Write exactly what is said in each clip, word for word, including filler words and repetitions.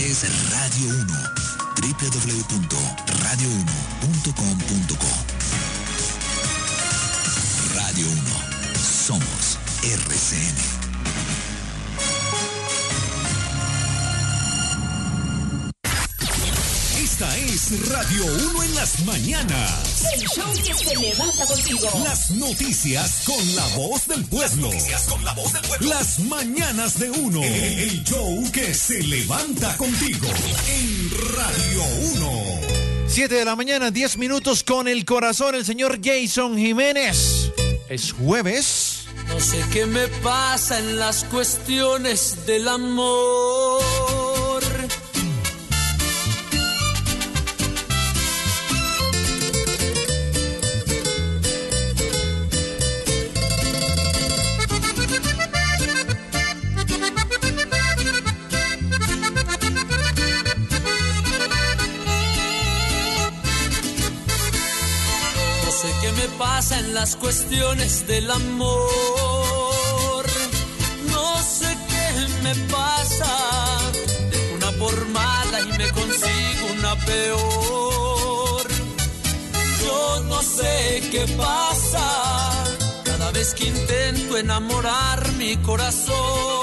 es Radio uno. doble u doble u doble u punto radio uno punto com punto co. Radio uno. Somos R C N. Esta es Radio uno en las mañanas. El show que se levanta contigo. Las noticias con la voz del pueblo. Las noticias con la voz del pueblo. Las mañanas de uno. El show que se levanta contigo. En Radio uno. Siete de la mañana, diez minutos con el corazón. El señor Jason Jiménez. Es jueves. No sé qué me pasa en las cuestiones del amor. Pasa en las cuestiones del amor. No sé qué me pasa. Dejo una por mala y me consigo una peor. Yo no sé qué pasa. Cada vez que intento enamorar mi corazón,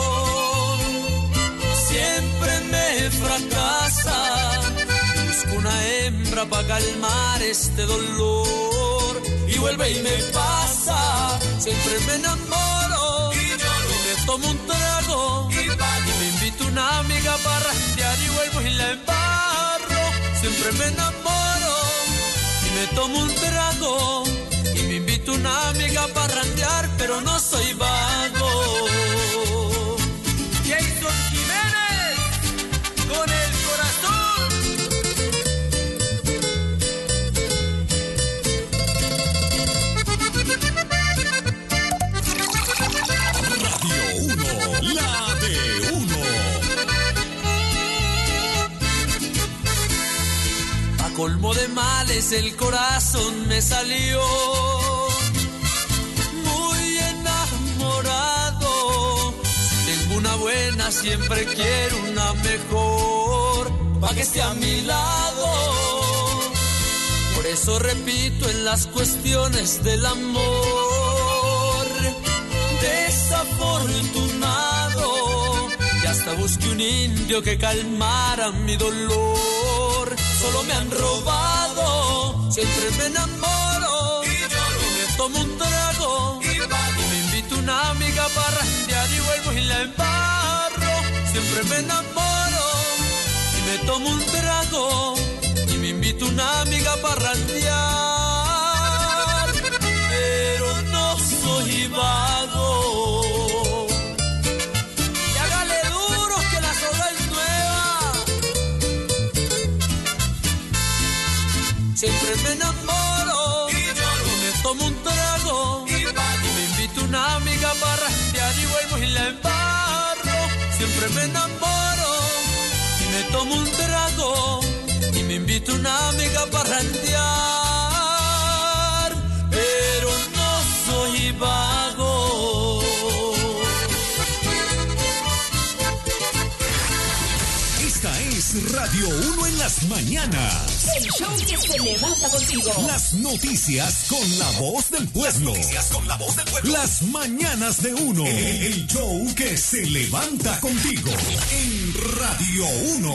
siempre me fracasa. Busco una hembra para calmar este dolor. Y vuelve y me pasa, siempre me enamoro y lloro, me tomo un trago y, y me invito una amiga para randear y vuelvo y la embarro. Siempre me enamoro y me tomo un trago y me invito una amiga para randear, pero no soy vago. Jason Jiménez, con el corazón. Colmo de males el corazón me salió muy enamorado. Si tengo una buena siempre quiero una mejor pa' que esté a mi lado. Por eso repito en las cuestiones del amor, desafortunado, y hasta busqué un indio que calmara mi dolor. Solo me han robado, siempre me enamoro y lloro, me tomo un trago y, y me invito una amiga para randear y vuelvo y la embarro. Siempre me enamoro y me tomo un trago y me invito una amiga para randear, pero no soy vago. Y hágale duro que la soga es nueva. Siempre me enamoro y lloro, me tomo un trago y, y me invito una amiga para randear y vuelvo y la embarro. Siempre me enamoro y me tomo un trago y me invito una amiga para randear, pero no soy vago. Esta es Radio uno en las mañanas. El show que se levanta contigo. Las noticias con la voz del pueblo. Las noticias con la voz del pueblo. Las mañanas de uno. El show que se levanta contigo. En Radio uno.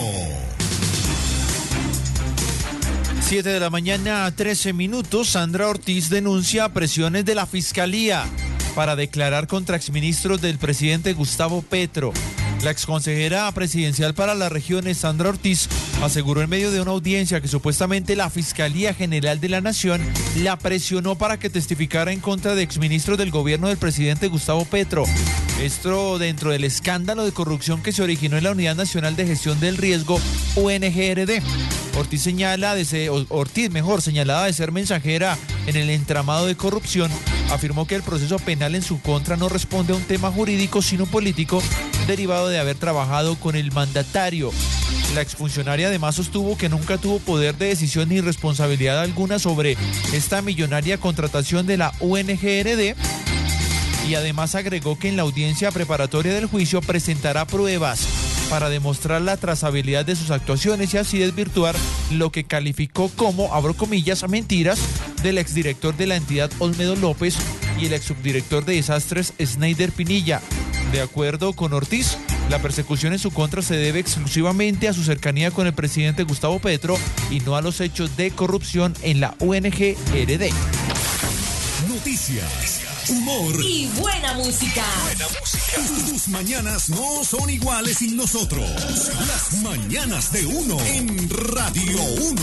Siete de la mañana, trece minutos. Sandra Ortiz denuncia presiones de la Fiscalía para declarar contra exministros del presidente Gustavo Petro. La exconsejera presidencial para las regiones, Sandra Ortiz, aseguró en medio de una audiencia que supuestamente la Fiscalía General de la Nación la presionó para que testificara en contra de exministros del gobierno del presidente Gustavo Petro. Esto dentro del escándalo de corrupción que se originó en la Unidad Nacional de Gestión del Riesgo, U N G R D. Ortiz señala de ser, Ortiz, mejor, señalada de ser mensajera en el entramado de corrupción, afirmó que el proceso penal en su contra no responde a un tema jurídico, sino político, derivado de haber trabajado con el mandatario. La exfuncionaria además sostuvo que nunca tuvo poder de decisión ni responsabilidad alguna sobre esta millonaria contratación de la U N G R D, y además agregó que en la audiencia preparatoria del juicio presentará pruebas para demostrar la trazabilidad de sus actuaciones y así desvirtuar lo que calificó como, abro comillas, mentiras del exdirector de la entidad Olmedo López y el exsubdirector de desastres Sneider Pinilla. De acuerdo con Ortiz, la persecución en su contra se debe exclusivamente a su cercanía con el presidente Gustavo Petro y no a los hechos de corrupción en la O N G R D. Noticias, humor y buena música. Buena música. Tus, tus mañanas no son iguales sin nosotros. Las mañanas de uno en Radio uno.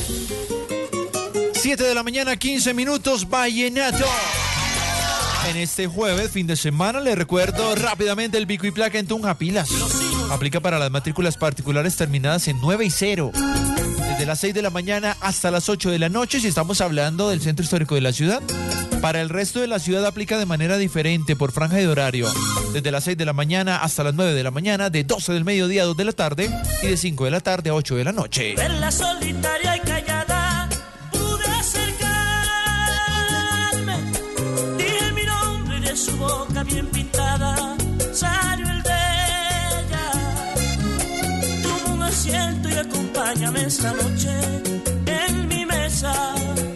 siete de la mañana, quince minutos, Vallenato. En este jueves, fin de semana, le recuerdo rápidamente el pico y placa en Tunja Pilas. Aplica para las matrículas particulares terminadas en nueve y cero. Desde las seis de la mañana hasta las ocho de la noche, si estamos hablando del centro histórico de la ciudad. Para el resto de la ciudad aplica de manera diferente por franja de horario. Desde las seis de la mañana hasta las nueve de la mañana, de doce del mediodía a dos de la tarde y de cinco de la tarde a ocho de la noche. Verla solitaria y callada, pude acercarme. Dije mi nombre y de su boca bien pintada salió el de ella. Toma un asiento y acompáñame esta noche en mi mesa.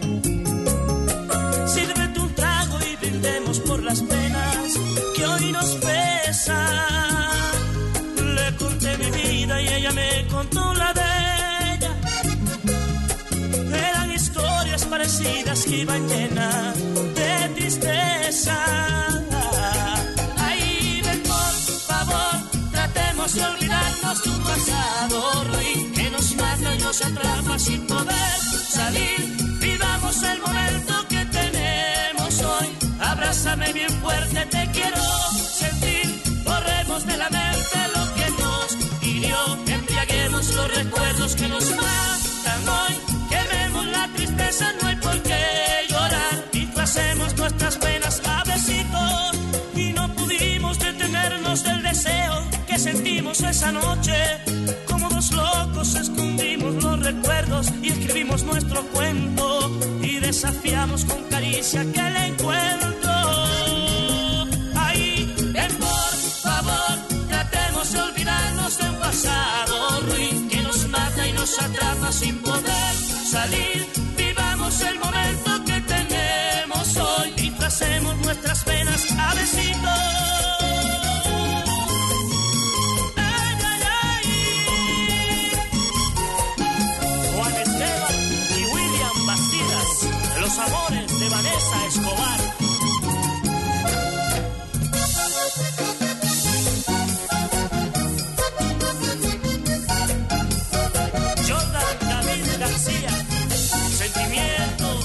Sírvete un trago y brindemos por las penas que hoy nos pesan. Le conté mi vida y ella me contó la de ella. Eran historias parecidas que iban llenas de tristeza. Ay, ven por favor, tratemos de olvidarnos de un pasado ruin que nos mata y nos atrapa sin poder salir. Vivamos el momento que tenemos hoy. Abrázame bien fuerte, te quiero sentir. Borremos de la mente lo que nos hirió. Embriaguemos los recuerdos que nos matan hoy. Quememos la tristeza, no hay por qué llorar. Disfracemos nuestras penas a besitos. Y no pudimos detenernos del deseo que sentimos esa noche. Como dos locos escondimos los recuerdos y escribimos nuestro cuento. Y desafiamos con caricia aquel encuentro. Ahí, ven por favor, tratemos de olvidarnos de un pasado ruin que nos mata y nos atrapa sin poder salir. Vivamos el momento que tenemos hoy. Disfracemos nuestras penas a besitos. Los amores de Vanessa Escobar. Jordan David García, Sentimiento.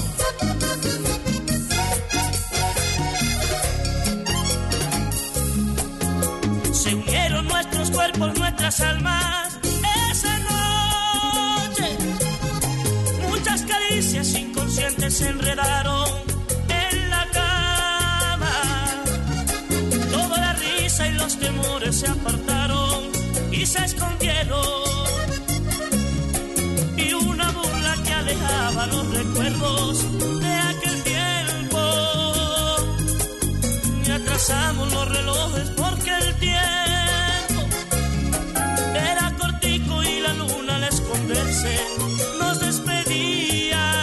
Se unieron nuestros cuerpos, nuestras almas. Esa noche, muchas caricias inconscientes se enredaron en la cama. Toda la risa y los temores se apartaron y se escondieron. Y una burla que alejaba los recuerdos de aquel tiempo. Y atrasamos los relojes porque el tiempo era cortico y la luna al esconderse nos despedía.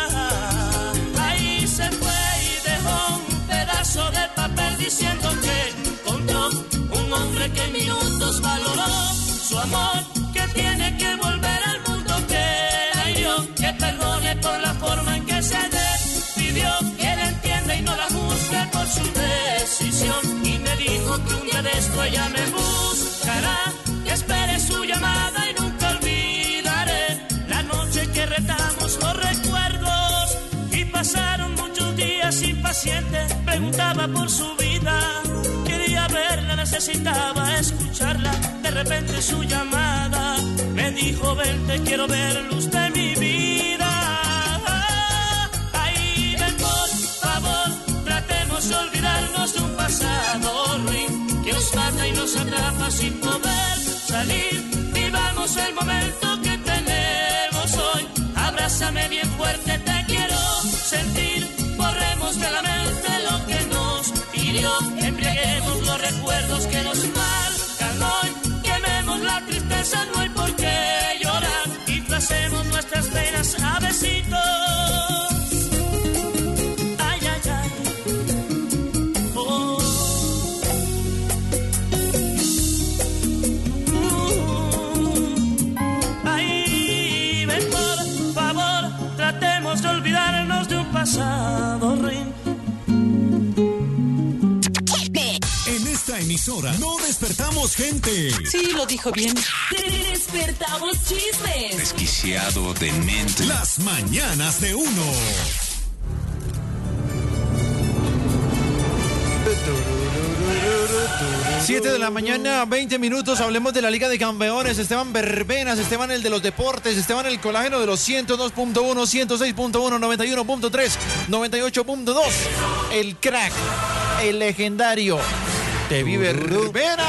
Ahí se fue y dejó un pedazo de papel diciendo que encontró un hombre que en minutos valoró su amor, que tiene que volver al mundo que la hirió, que perdone por la forma en que se despidió, que la entienda y no la juzgue por su decisión. Y me dijo que un día de esto ella me buscará, que espere su llamada y nunca olvidaré la noche que retamos los recuerdos. Y pasaron muchos días impacientes, preguntaba por su vida, quería verla, necesitaba escucharla. De repente su llamada me dijo: ven, te quiero ver, luz de mi vida. Ahí ven, por favor, tratemos de olvidarnos de un pasado ruin que nos mata y nos atrapa sin poder salir. Vivamos el momento que tenemos hoy. Abrázame bien fuerte, te quiero sentir. Borremos de la mente lo que nos hirió. Embriaguemos los recuerdos que nos marcan hoy. Quememos la emisora no despertamos gente. Sí, lo dijo bien. Despertamos chismes. Desquiciado de mente. Las mañanas de uno. siete de la mañana, veinte minutos, hablemos de la Liga de Campeones. Esteban Verbenas, Esteban el de los deportes, Esteban el colágeno de los ciento dos punto uno, ciento seis punto uno, noventa y uno punto tres, noventa y ocho punto dos. El crack, el legendario, Tevi Verbena.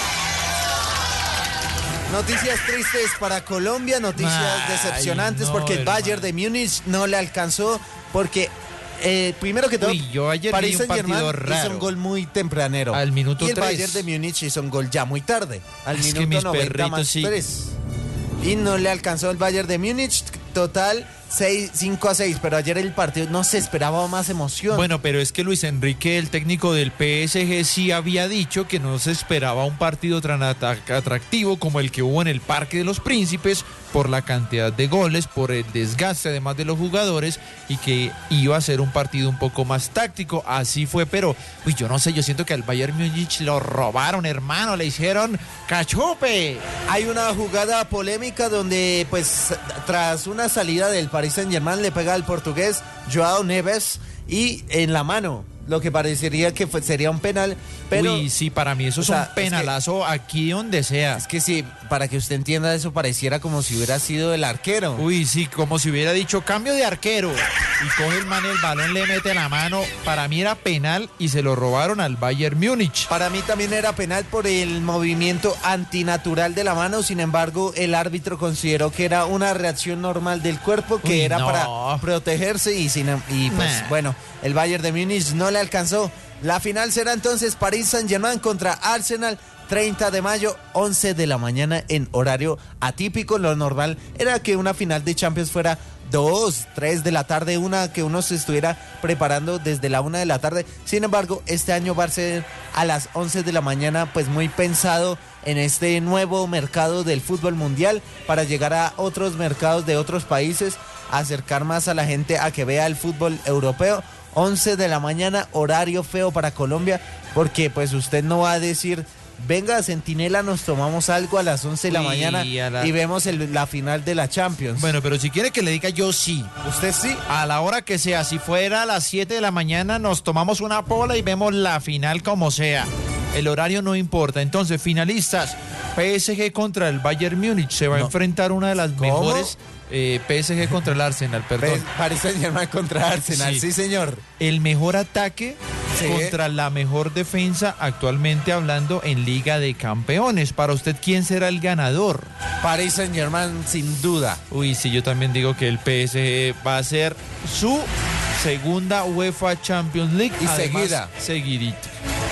Noticias tristes para Colombia, noticias Ay, decepcionantes no, porque el hermano. Bayern de Múnich no le alcanzó porque... Eh, primero que todo, Uy, yo ayer Paris vi un partido Saint-Germain hizo raro. un gol muy tempranero. Al minuto Y el tres. Bayern de Múnich hizo un gol ya muy tarde. Al Es que minuto mis noventa perritos más sí. tres. Y no le alcanzó el Bayern de Múnich. Total, cinco a seis. Pero ayer el partido no se esperaba más emoción. Bueno, pero es que Luis Enrique, el técnico del P S G, sí había dicho que no se esperaba un partido tan atractivo como el que hubo en el Parque de los Príncipes por la cantidad de goles, por el desgaste además de los jugadores y que iba a ser un partido un poco más táctico. Así fue, pero uy, yo no sé, yo siento que al Bayern Múnich lo robaron, hermano, le hicieron cachupe. Hay una jugada polémica donde, pues, tras una salida del Paris Saint-Germain le pega al portugués Joao Neves y en la mano, lo que parecería que fue, sería un penal, pero... Uy, sí, para mí eso es o sea, un penalazo es que, aquí donde sea. Es que sí, para que usted entienda eso pareciera como si hubiera sido el arquero. Uy, sí, como si hubiera dicho cambio de arquero y coge el man el balón, le mete la mano. Para mí era penal y se lo robaron al Bayern Múnich. Para mí también era penal por el movimiento antinatural de la mano, sin embargo el árbitro consideró que era una reacción normal del cuerpo, que Uy, era no. para protegerse y, sin, y pues Nah. bueno, el Bayern de Múnich no le alcanzó. La final será entonces Paris Saint-Germain contra Arsenal, treinta de mayo, once de la mañana en horario atípico. Lo normal era que una final de Champions fuera dos, tres de la tarde, una que uno se estuviera preparando desde la una de la tarde. Sin embargo, este año va a ser a las once de la mañana, pues muy pensado en este nuevo mercado del fútbol mundial para llegar a otros mercados de otros países, acercar más a la gente a que vea el fútbol europeo. once de la mañana, horario feo para Colombia, porque pues usted no va a decir, venga Centinela, nos tomamos algo a las once de la Uy, mañana a la- y vemos el- la final de la Champions. Bueno, pero si quiere que le diga yo sí. ¿Usted sí? A la hora que sea, si fuera a las siete de la mañana, nos tomamos una pola y vemos la final como sea. El horario no importa. Entonces, finalistas, P S G contra el Bayern Múnich. Se va No. a enfrentar una de las ¿Cómo? mejores... eh, P S G contra el Arsenal, perdón. Paris Saint-Germain contra Arsenal, Sí. sí, señor. El mejor ataque Sí. contra la mejor defensa actualmente hablando en Liga de Campeones. Para usted, ¿quién será el ganador? Paris Saint-Germain, sin duda. Uy, sí, yo también digo que el P S G va a ser su segunda UEFA Champions League. Y además, seguida. Seguidito.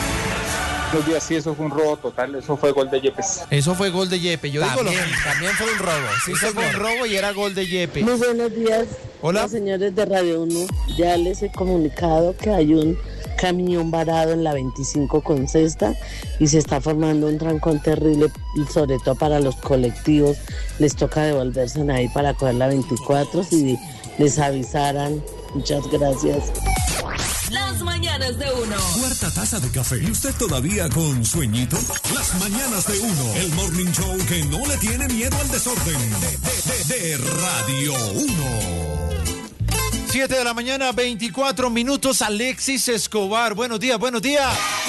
Los días sí, eso fue un robo total, eso fue gol de Yepes. Eso fue gol de Yepe. Yo digo lo También, mismo. también fue un robo. Sí, Eso fue un señor. robo y era gol de Yepe. Muy buenos días. Hola. Los señores de Radio uno, ya les he comunicado que hay un camión varado en la veinticinco con cesta y se está formando un trancón terrible, sobre todo para los colectivos. Les toca devolverse ahí para coger la veinticuatro si les avisaran. Muchas gracias. Las mañanas de uno. Cuarta taza de café. ¿Y usted todavía con sueñito? Las mañanas de uno. El morning show que no le tiene miedo al desorden. De, de, de, de Radio uno. siete de la mañana, veinticuatro minutos. Alexis Escobar. Buenos días, buenos días.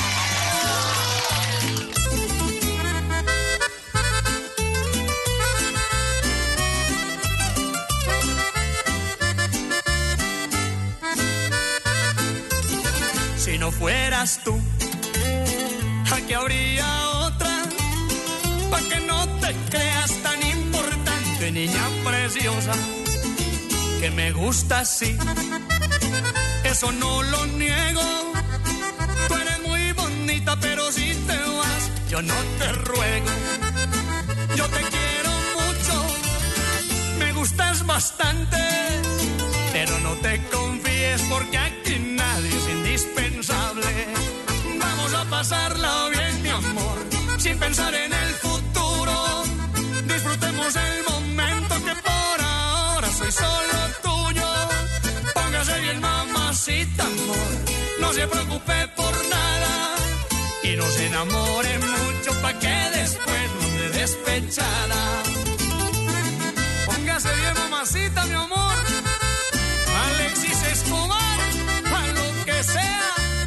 Si no fueras tú, aquí habría otra, pa' que no te creas tan importante, niña preciosa, que me gusta así, eso no lo niego, tú eres muy bonita, pero si te vas, yo no te ruego, yo te quiero mucho, me gustas bastante, pero no te confíes porque aquí nadie es indispensable. Vamos a pasarla bien, mi amor, sin pensar en el futuro. Disfrutemos el momento que por ahora soy solo tuyo. Póngase bien, mamacita, amor, no se preocupe por nada y no no se enamore mucho pa' que después no me despechara. Póngase bien, mamacita, mi amor. Alexis Escobar, a lo que sea.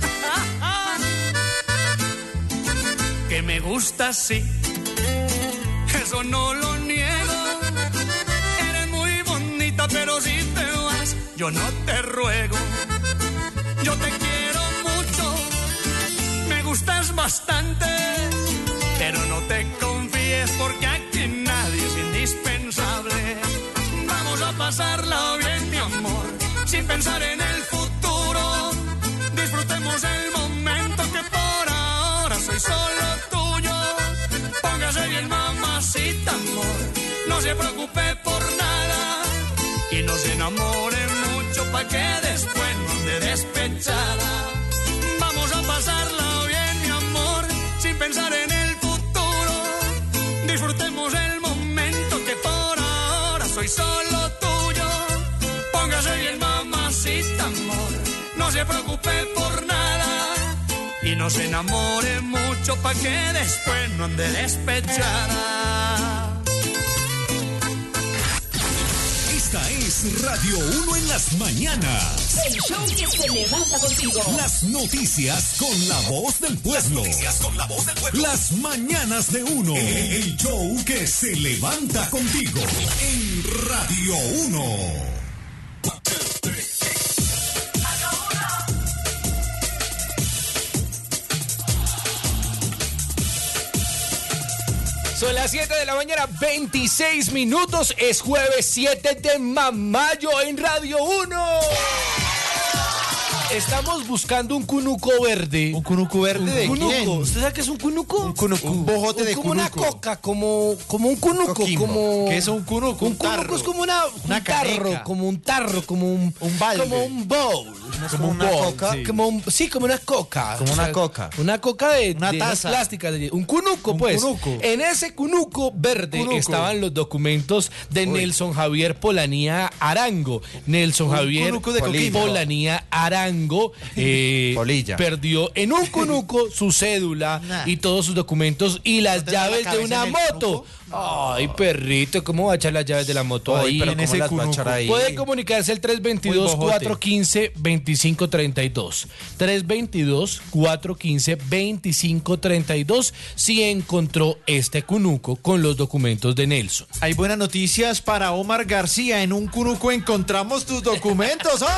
Que me gusta, sí, eso no lo niego. Eres muy bonita, pero si te vas, yo no te ruego. Yo te quiero mucho, me gustas bastante, pero no te confíes porque aquí nadie es indispensable. Vamos a pasarla bien, mi amor, sin pensar en el futuro. Disfrutemos el momento que por ahora soy solo tuyo. Póngase bien, mamacita, amor, no se preocupe por nada y no se enamore mucho pa' que después no ande despechada. Vamos a pasarla bien, mi amor, sin pensar en el futuro. Disfrutemos el momento que por ahora soy solo tuyo. Póngase bien, mamacita, amor, no se preocupe por nada y no se enamore mucho pa' que después no ande despechada. Esta es Radio uno en las mañanas. El show que se levanta contigo. Las noticias con la voz del pueblo. Las noticias con la voz del pueblo. Las mañanas de uno. El show que se levanta contigo. En Radio uno. Son las siete de la mañana, veintiséis minutos. Es jueves siete de mayo en Radio uno. Estamos buscando un cunuco verde. ¿Un cunuco verde de cunuco. quién? ¿Usted sabe qué es un cunuco? Un cunuco. Un bojote de como cunuco. una coca, como, como un cunuco. Coquimbo. Como... ¿Qué es un cunuco? Un Un cunuco tarro. es como una, Una un tarro, caneca. como un tarro, como un... Un balde. Como un bowl. Como una coca. sí. Como un, sí, como una coca. Como una coca. Una coca de, Una de esas taza. plásticas. de- un cunuco, Un pues. cunuco. En ese cunuco verde Cunuco. estaban los documentos de Nelson Javier Polanía Arango. Nelson Un Javier cunuco de Coquimbo. Polanía Arango eh, Polilla. perdió en un cunuco su cédula Nah. y todos sus documentos y las ¿No tendrá la llaves de cabeza una en el moto. cunuco? Ay, perrito, ¿cómo va a echar las llaves de la moto Ay, ahí? pero en ¿cómo ese las va a echar cunuco? ahí? Puede comunicarse al tres dos dos, Muy bojote. cuatro uno cinco, dos cinco tres dos. tres dos dos, cuatro uno cinco, dos cinco tres dos si encontró este cunuco con los documentos de Nelson. Hay buenas noticias para Omar García. En un cunuco encontramos tus documentos. ¡Oh!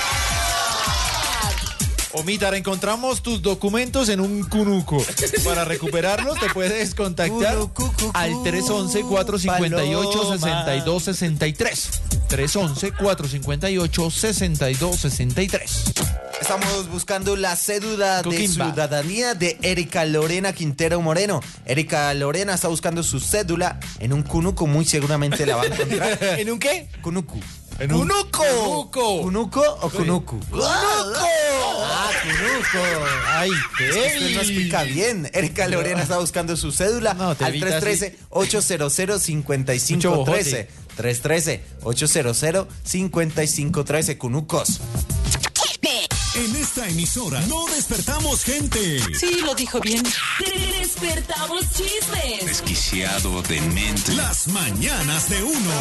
Omitar, encontramos tus documentos en un cunuco. Para recuperarlos te puedes contactar Cunucucucu, al tres once, cuatro cinco ocho, seis dos seis tres. tres once, cuatro cinco ocho, seis dos seis tres. Estamos buscando la cédula de Coquimba. ciudadanía de Erika Lorena Quintero Moreno. Erika Lorena está buscando su cédula en un cunuco, muy seguramente la va a encontrar. ¿En un qué? Cunucu. En un- ¡Cunuco! ¡Cunuco! ¿Cunuco o cunucu? ¡Cunuco! Ah, cunuco. Ay, Es que usted no explica bien. Erika Lorena está buscando su cédula No, te al evita tres uno tres, ocho cero cero, cinco cinco Mucho uno tres. tres uno tres, ocho cero cero, cinco cinco uno tres. Cunucos. En esta emisora no despertamos gente. Sí, lo dijo bien. Despertamos chismes. Desquiciado, demente. Las mañanas de uno.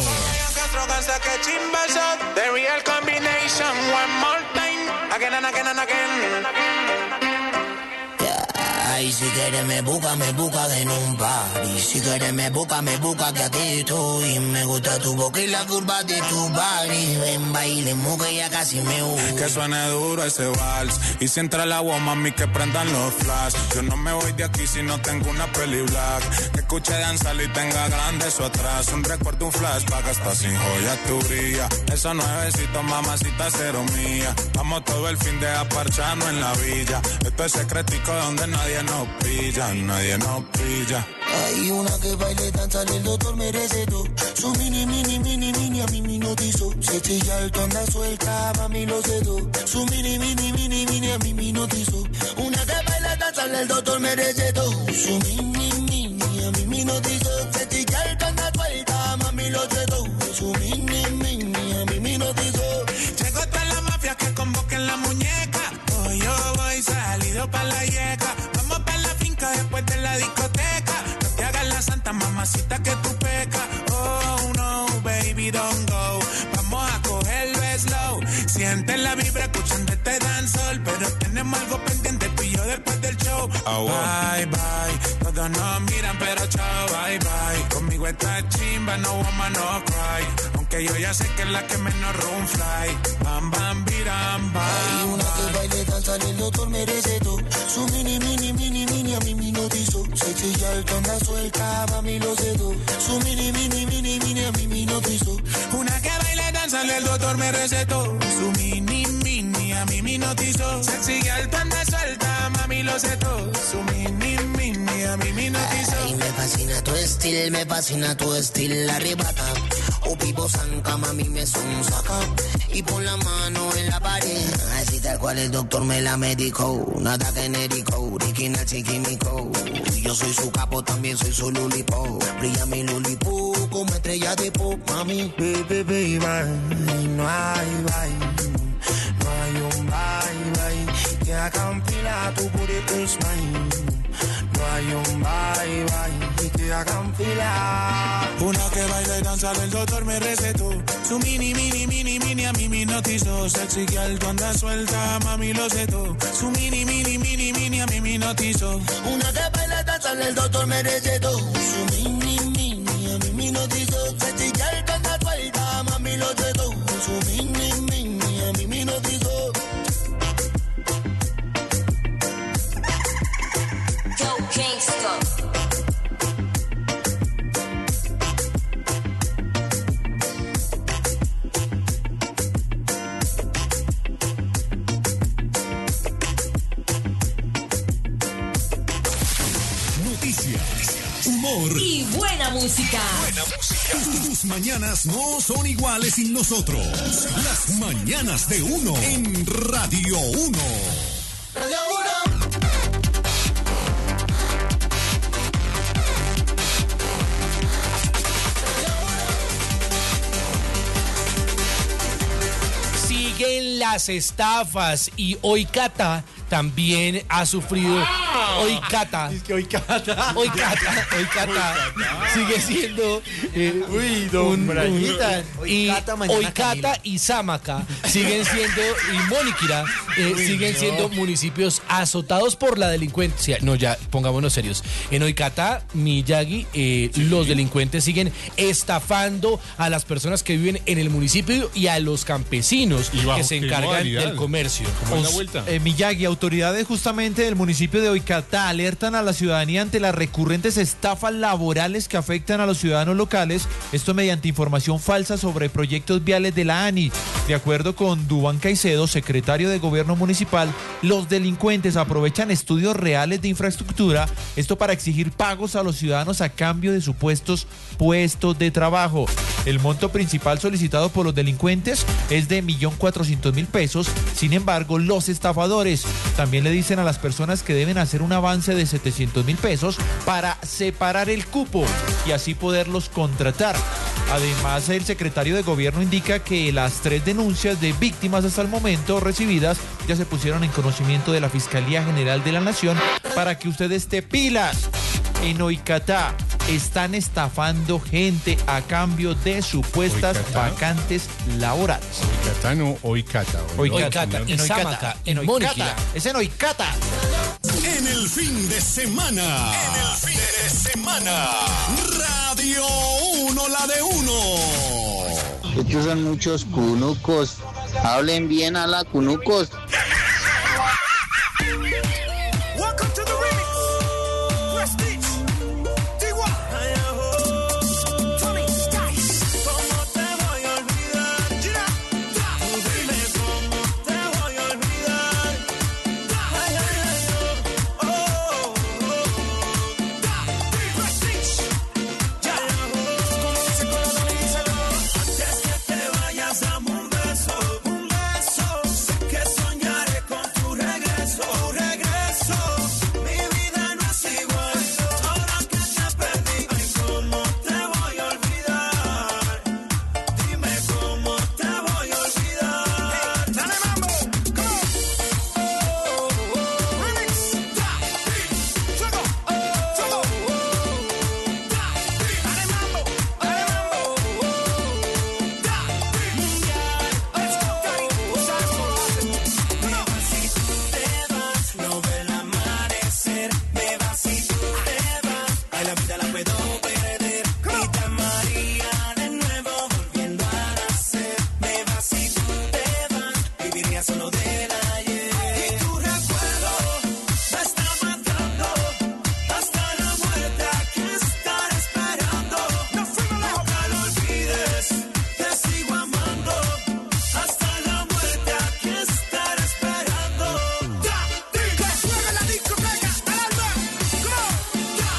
The real combination, one more time, again and again and again. Ay, si quieres me busca, me busca en un party. Si quieres me busca, me busca que aquí estoy. Me gusta tu boca y la curva de tu body. Ven, bailemos que ya casi me voy. Que suene duro ese vals. Y si entra el agua, mami, que prendan los flash. Yo no me voy de aquí si no tengo una peli black. Que escuche danzar y tenga grande eso atrás. Un recuerdo, un flashback, hasta sin joya tu brilla. Esos nuevecitos, mamacita, cero mía. Vamos todo el fin de aparcharnos en la villa. Esto es secretico donde nadie nos pilla. Nadie nos pilla. Hay una que baile, danza, el doctor merece todo. Su mini, mini, mini, mini, a mí me notizó. Se chilla alto, anda suelta, mami lo sé todo. Su mini, mini, mini, mini, a mí me notizó. Una que baila, danza, el doctor merece todo. Su mini, mini, a mí me notizó. Se chilla alto, anda suelta, mami lo sé todo. Su mini, mini, a mí me notizó. Llegó toda la mafia que convoquen la muñeca. Hoy yo voy salido pa' la yeca. Vamos pa' la fiesta. mamacita que tú pecas. Oh no, baby, don't go. Vamos a cogerlo slow. Sienten la vibra escuchando este dancehall, pero tenemos algo pendiente tú y yo después del show. Oh, bye, bye. Todos nos miran, pero chao, bye, bye. Conmigo está chimba, no woman, no cry. Aunque yo ya sé que es la que menos room fly. Bam, bam, biram, bam. Hay una que baile, danza, el doctor merece todo. Su mini, mini, mini, mini, a mí me notizó. Sexy y alto, anda suelta, mami lo sé todo. Su mini, mini, mini, mini, a mí me notizó. Una que baile, danza, el doctor me recetó. Su mini, mini, a mí me notizó. Sexy y alto, anda suelta, mami lo sé todo. Su mini, mini, a mí me notizó. Ay, me fascina tu estilo, me fascina tu estilo, arrebata. O pipo zanca, mami me son saca. Y pon la mano en la pared. Así tal cual el doctor me la medicó. Nada genérico, original chiquimico. Yo soy su capo, también soy su lulipo. Brilla mi lulipo como estrella de pop, mami. Baby, baby, bye. No hay bye. No hay un bye, bye. Que haga un fila, tu booty is mine. No hay un bye, bye. Que hagan fila. Una que baila y danza, el doctor me recetó. Su mini, mini, mini, mini, a mí me notizó. Sexy que alto anda suelta, mami lo sé todo. Su mini, mini, mini, mini, a mí me notizó. Una que baila y danza, el doctor me recetó. Su mini, mini, a mí me notizó. Sexy que alto anda suelta, mami lo sé todo. Su mini, mini, a mí me notizó. Noticias, humor y buena música. Buena música. Tus, tus mañanas no son iguales sin nosotros. Las mañanas de uno en Radio uno. Radio uno. Siguen las estafas y hoy Cata también ha sufrido. Hoy Cata. Es que hoy Cata. Hoy Cata. Hoy Cata sigue siendo. Eh, Uy, don Braguita. Y hoy Cata y Sámaca siguen siendo. Y Móniquira eh, Uy, siguen no. siendo municipios azotados por la delincuencia. No, ya, pongámonos serios. En Hoycata, Miyagi, eh, sí. los delincuentes siguen estafando a las personas que viven en el municipio y a los campesinos que se encargan del comercio. ¿Cómo es la vuelta? Eh, Miyagi, autoridades justamente del municipio de Hoycata alertan a la ciudadanía ante las recurrentes estafas laborales que afectan a los ciudadanos locales, esto mediante información falsa sobre proyectos viales de la A N I. De acuerdo con Duván Caicedo, secretario de Gobierno Municipal, los delincuentes aprovechan estudios reales de infraestructura, esto para exigir pagos a los ciudadanos a cambio de supuestos puestos de trabajo. El monto principal solicitado por los delincuentes es de un millón cuatrocientos mil pesos, sin embargo, los estafadores también le dicen a las personas que deben hacer un avance de setecientos mil pesos para separar el cupo y así poderlos contratar. Además, el secretario de Gobierno indica que las tres denuncias de víctimas hasta el momento recibidas ya se pusieron en conocimiento de la Fiscalía General de la Nación para que usted esté pilas. En Hoycata están estafando gente a cambio de supuestas Hoycata. vacantes laborales. Hoycata no, Hoycata. Hoycata, en Sámaca, en Móniquira. Es en Hoycata. En el fin de semana. En el fin de semana. Radio uno, la de uno. Estos son muchos cunucos. Hablen bien a la cunucos. Antes que te vayas, dame un beso, un beso. Sé que soy puedo perder. Y te amaría de nuevo, volviendo a nacer. Me vas si tú te vas, viviría solo del ayer. Y tu recuerdo me está matando, hasta la muerte aquí estar esperando. Nunca lo olvides, te sigo amando, hasta la muerte aquí estar esperando. Ya, que suena la discoteca, alarma, go, ya,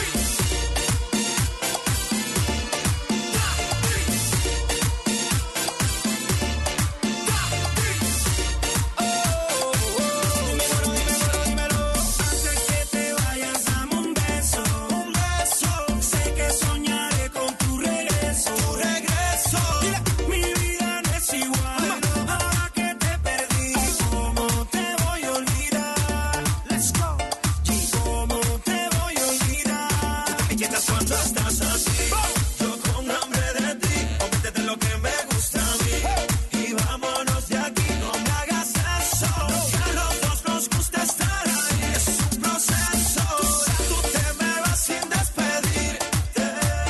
antes que te vayas, dame un beso, un beso. Sé que soñaré con tu regreso, tu regreso. Mi vida no es igual, ahora que te perdí. ¿Cómo te voy a olvidar? Let's go. ¿Y cómo te voy a olvidar? Me quietas cuando estás así, yo con hambre de ti. Cómete lo que me gusta a mí y vámonos de aquí. No me hagas eso, que a los dos nos gusta estar ahí. Es un proceso, tú te me vas sin despedirte.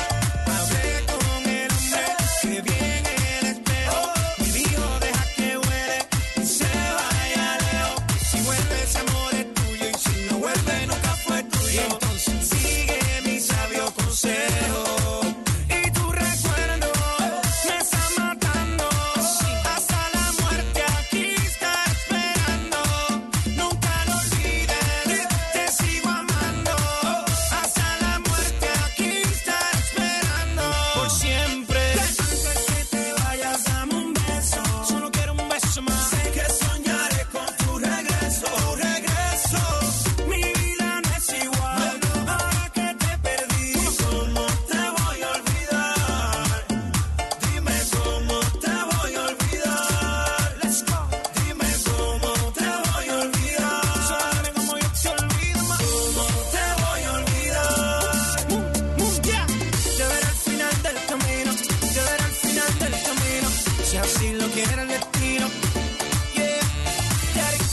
Hablé con el hombre que vi en el espejo. Me dijo deja que huele y se vaya lejos. Si vuelve ese amor es tuyo y si no vuelve nunca fue tuyo. Entonces sigue mi sabio consejo. Y tu recuerdo me está matando, hasta la muerte aquí está esperando. Nunca lo olvides, te sigo amando, hasta la muerte aquí está esperando. Por siempre, antes que te vayas, dame un beso, solo quiero un beso más. Sé que soñaré con tu regreso, tu regreso. Mi vida no es igual, ahora que te perdí. ¿Cómo te voy a olvidar? Dime cómo te voy a olvidar. Let's go. Dime cómo te voy a olvidar. Solo dime cómo yo te olvido más. ¿Cómo te voy a olvidar? Mm, mm, yeah. Llegaré al final del camino, llegaré al final del camino, si así lo quiere el destino. Yeah, Daddy,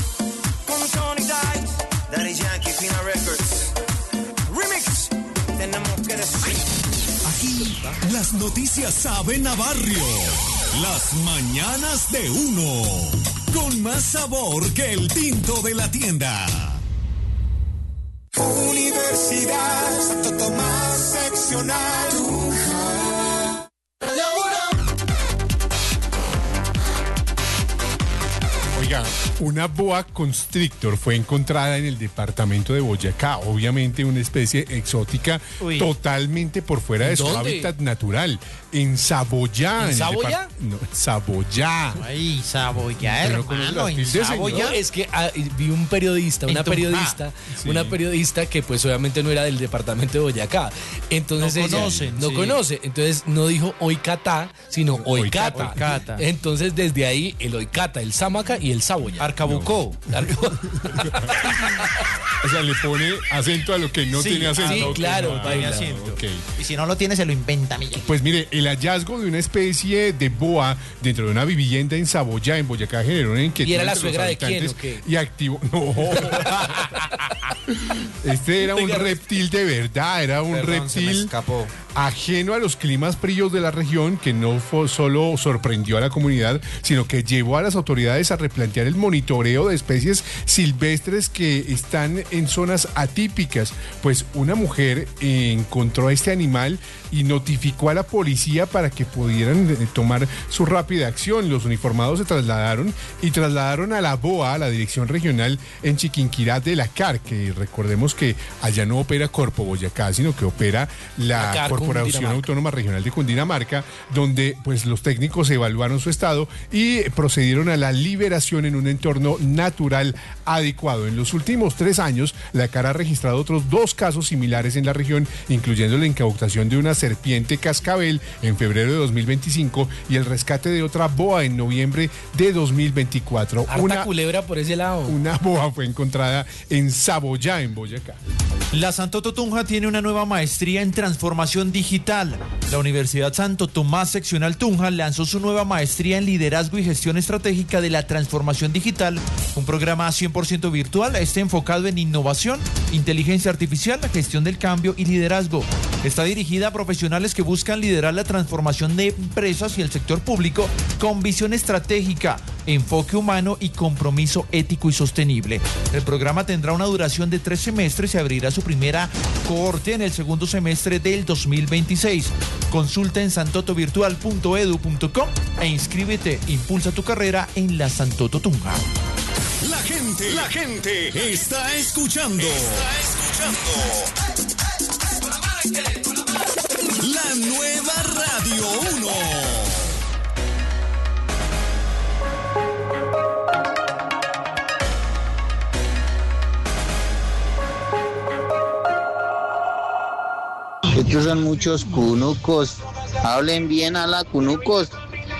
con Sony Dice, Daddy Yankee, Pina Records, Remix, tenemos que decir. Aquí las noticias saben a barrio. Las mañanas de uno. Con más sabor que el tinto de la tienda. Universidad Santo Tomás Seccional Tunja. Oiga, una boa constrictor fue encontrada en el departamento de Boyacá. Obviamente una especie exótica. Uy. Totalmente por fuera de su ¿Dónde? hábitat natural. En Saboyá. ¿En el Saboyá? depart- No, Saboyá. Ay, Saboya, ¿Usted no conoce hermano, la en tilde, señor? Saboya. Es que ah, vi un periodista, En una Tunja. periodista, Sí. una periodista que pues obviamente no era del departamento de Boyacá. Entonces No ella conocen, no sí. conoce, entonces no dijo Oicatá, sino Oicata. Oicata. Entonces desde ahí el Oicata, el Sámaca y el Saboya. Arcabucó. O sea, le pone acento a lo que no Sí, tiene acento. sí, Ok, claro, ah, tiene acento. ok. Y si no lo tiene, se lo inventa, Miguel. Pues mire, el hallazgo de una especie de boa dentro de una vivienda en Saboyá, en Boyacá, generó una inquietud ¿Y era la entre los suegra de quién, habitantes o qué? Y activó. No. Este era un reptil de verdad, era un Perdón, se me reptil escapó. ajeno a los climas fríos de la región, que no fue, solo sorprendió a la comunidad, sino que llevó a las autoridades a replantear el monitoreo de especies silvestres que están en zonas atípicas. Pues una mujer eh, encontró a este animal y notificó a la policía para que pudieran eh, tomar su rápida acción. Los uniformados se trasladaron y trasladaron a la boa a la dirección regional en Chiquinquirá de la C A R, que recordemos que allá no opera Corpo Boyacá, sino que opera la, La C A R, Corporación Cundinamarca. Autónoma Regional de Cundinamarca, donde pues los técnicos evaluaron su estado y procedieron a la liberación en un entorno natural adecuado. En los últimos tres años, la C A R ha registrado otros dos casos similares en la región, incluyendo la incautación de una serpiente cascabel en febrero de dos mil veinticinco y el rescate de otra boa en noviembre de dos mil veinticuatro. Harta Una, culebra por ese lado. una boa fue encontrada en Saboyá, en Boyacá. La Santo Tunja tiene una nueva maestría en transformación digital. La Universidad Santo Tomás Seccional Tunja lanzó su nueva maestría en liderazgo y gestión estratégica de la transformación digital Digital, un programa cien por ciento virtual, está enfocado en innovación, inteligencia artificial, la gestión del cambio y liderazgo. Está dirigida a profesionales que buscan liderar la transformación de empresas y el sector público con visión estratégica, enfoque humano y compromiso ético y sostenible. El programa tendrá una duración de tres semestres y abrirá su primera cohorte en el segundo semestre del dos mil veintiséis. Consulta en santoto virtual punto edu punto com e inscríbete. Impulsa tu carrera en la Santoto Tunja. La gente, la gente está escuchando. Está escuchando. La nueva Radio uno. Estos son muchos cunucos. Hablen bien a la cunucos.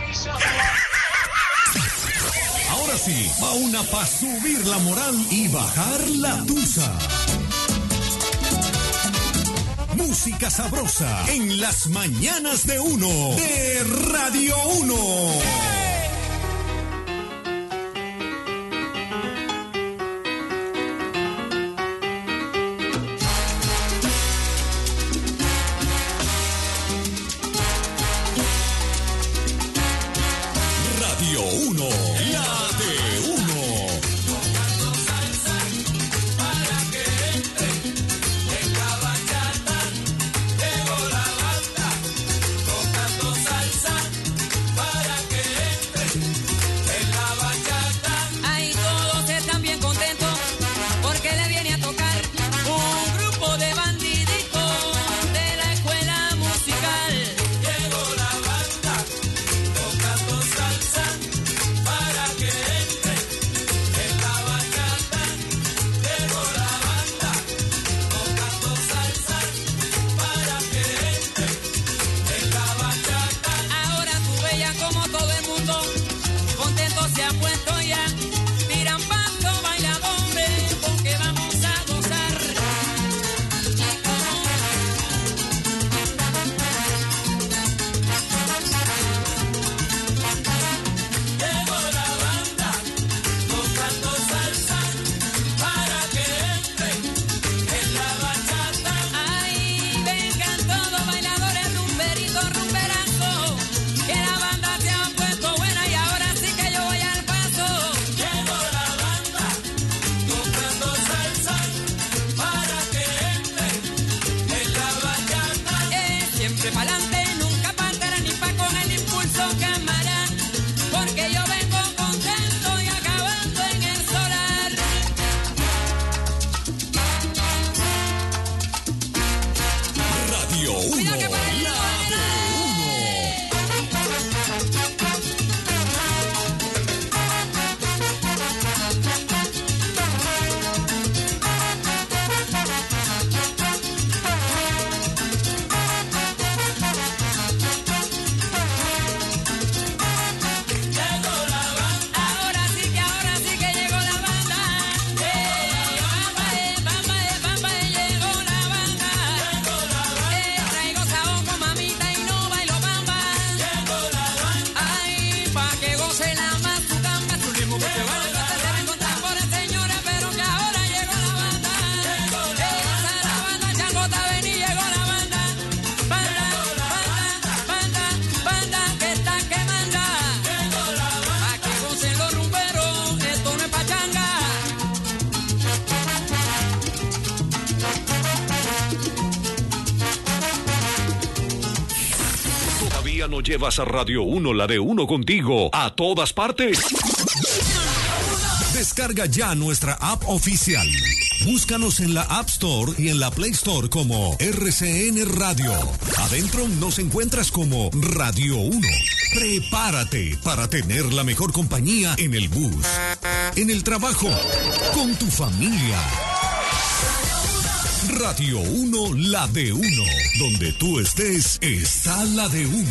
Ahora sí, va una para subir la moral y bajar la tusa. Música sabrosa en las mañanas de uno de Radio uno. Radio uno, la de uno. Ahí todos están bien contentos porque le viene a tocar un grupo de bandiditos de la escuela musical. Llegó la banda tocando salsa para que entre en la bachata. Llegó la banda tocando salsa para que entre en la bachata. Ahora tú veías como todo el mundo contento se ha puesto ya. Tiran paso bailadores porque vamos a gozar. Llegó la banda tocando salsa para que entre en la bachata. Ay, vengan todos bailadores, rumberitos, rumberazos, que la banda se ha puesto buena y ahora sí que yo voy al paso. Llegó la banda tocando salsa para que entre en la bachata. Eh, siempre pa'lante, nunca pa' atrás ni pa' con el impulso, cámara, porque yo vengo contento y acabando en el solar. Radio uno, la de uno. Ahora sí que, ahora sí que llegó la banda. Eh, bamba, eh, bamba, eh, bamba, eh, llegó la banda. Eh, traigo sabor con mamita y no bailo bamba. Ay, pa' que goce la mazucamba. Su ritmo que te vale, que te deben contar por el señores, pero que ahora llegó la banda. Esa es la banda, changota, ven y llegó la banda. Banda, banda, banda, banda, que está que manda. Pa' que gocen los rumberos, esto no es pachanga. ¿Todavía no llevas a Radio uno, la de uno contigo, a todas partes? Descarga ya nuestra app oficial. Búscanos en la App Store y en la Play Store como R C N Radio. Adentro nos encuentras como Radio uno. Prepárate para tener la mejor compañía en el bus, en el trabajo, con tu familia. Radio uno, la de uno. Donde tú estés, está la de uno.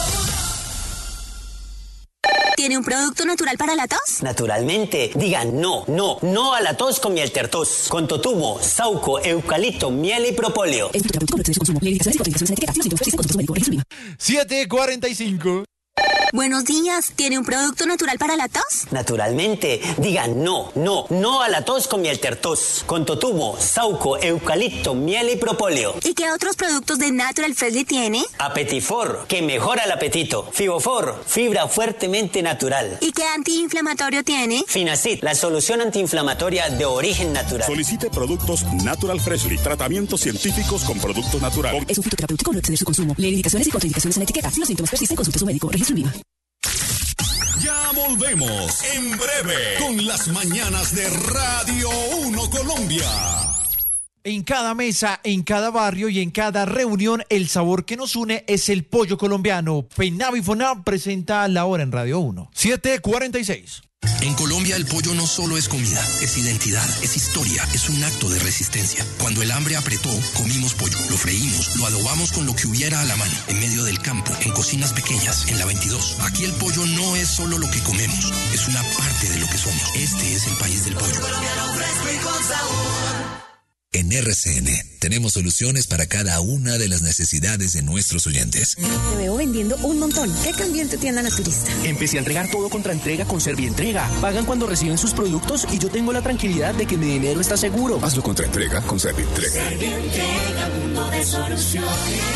¿Tiene un producto natural para la tos? Naturalmente. Digan no, no, no a la tos con miel tertos. Con totumo, sauco, eucalipto, miel y propóleo. siete cuarenta y cinco. Buenos días, ¿tiene un producto natural para la tos? Naturalmente, diga no, no, no a la tos con miel tertos. Con totumo, sauco, eucalipto, miel y propóleo. ¿Y qué otros productos de Natural Freshly tiene? Apetifor, que mejora el apetito. Fibofor, fibra fuertemente natural. ¿Y qué antiinflamatorio tiene? Finacid, la solución antiinflamatoria de origen natural. Solicite productos Natural Freshly, tratamientos científicos con productos naturales. Es un fitoterapéutico, no exceder su consumo. Lee indicaciones y contraindicaciones en la etiqueta. Si los síntomas persisten, consulte a su médico. Registro en IVA. Ya volvemos en breve con las mañanas de Radio uno Colombia. En cada mesa, en cada barrio y en cada reunión, el sabor que nos une es el pollo colombiano. FENAV y FONAV presenta La Hora en Radio uno. siete cuarenta y seis. En Colombia el pollo no solo es comida, es identidad, es historia, es un acto de resistencia. Cuando el hambre apretó, comimos pollo, lo freímos, lo adobamos con lo que hubiera a la mano, en medio del campo, en cocinas pequeñas, en la veintidós. Aquí el pollo no es solo lo que comemos, es una parte de lo que somos. Este es el país del pollo. En R C N tenemos soluciones para cada una de las necesidades de nuestros oyentes. Te veo vendiendo un montón. ¿Qué cambió en tu tienda naturista? Empecé a entregar todo contra entrega con Servientrega. Pagan cuando reciben sus productos y yo tengo la tranquilidad de que mi dinero está seguro. Hazlo contra entrega con Servientrega. Servientrega, mundo de soluciones.